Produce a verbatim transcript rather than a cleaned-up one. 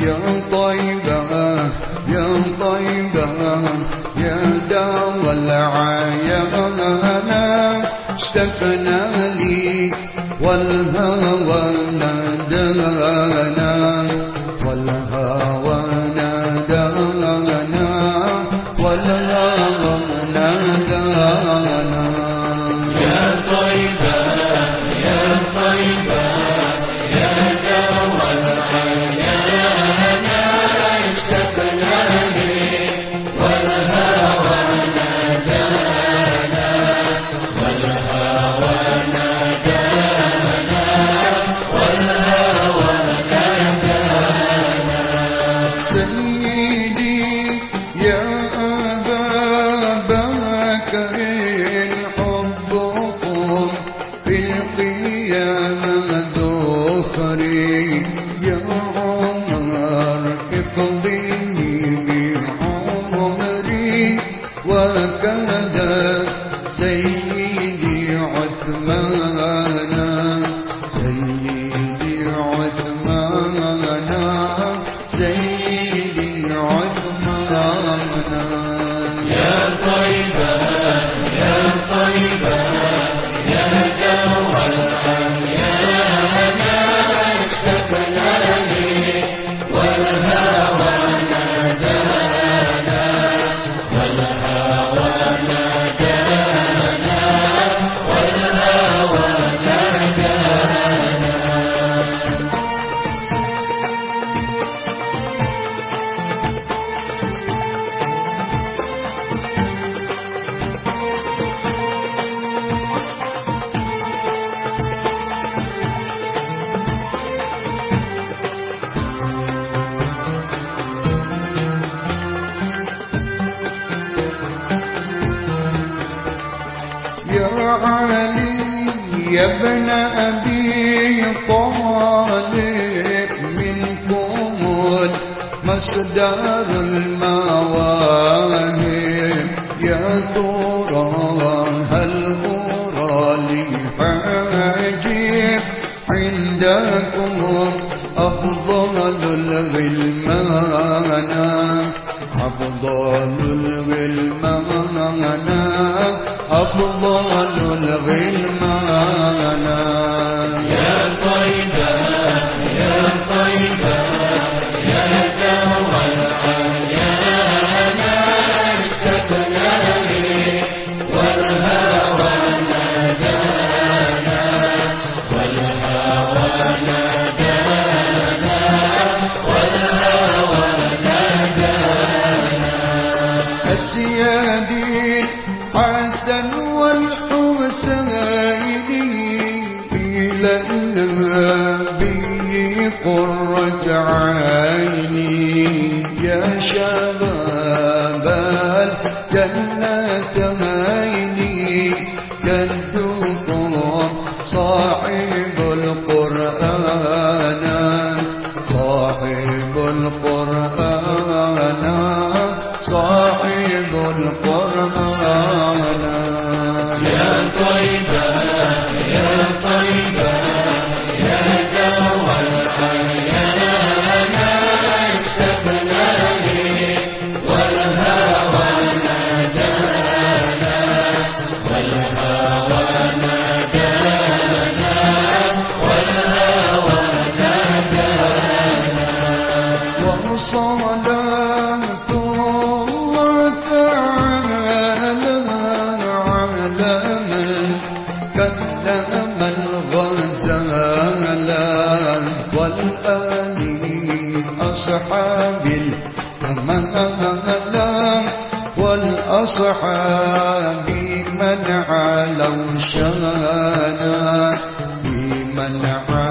يا طيبة يا طيبة يا دوا العيانا اشتقنا لي والهوى نادانا والهوى نادانا والهوى نادانا يا طيبة يا طيبة يا دوا العيانا اشتقنا لي والهوى نادانا والهوى نادانا والهوى نادانا سيدي يا أبا بكر حبكم في القيامة ذخري يا عمر اقضيني بعمري وكذا سيدي عثمان سيدي عثمان سيدي عثمان يا طيبة يا طيبة يا دوا العيانا اشتقنا لي والهوى نادانا والهوى نادانا والهوى نادانا يا علي يا ابن أبي طالب منكم مصدر المواهب يا ترى هل أرى لي حاجب عندكم أفضل الغلمان أفضل الغلمان أفضل الغلمان يا طيبة يا طيبة يا دوا العيانا اشتقنا لي والهوى نادانا والهوى نادانا والهوى نادانا السيادي حسن والحسين إلى النبي قرة عيني يا شباب الجنتين جدكم صاحب القرآن صاحب القرآن صاحب القرآن يا طيبة يا طيبة يا دوا العيانا اشتقنا لي والهوى نادانا والهوى نادانا والهوى نادانا وصلاة الله تعالى على من كلم الغزال والآل أصحاب الكمال والأصحاب من علوا شانا بمن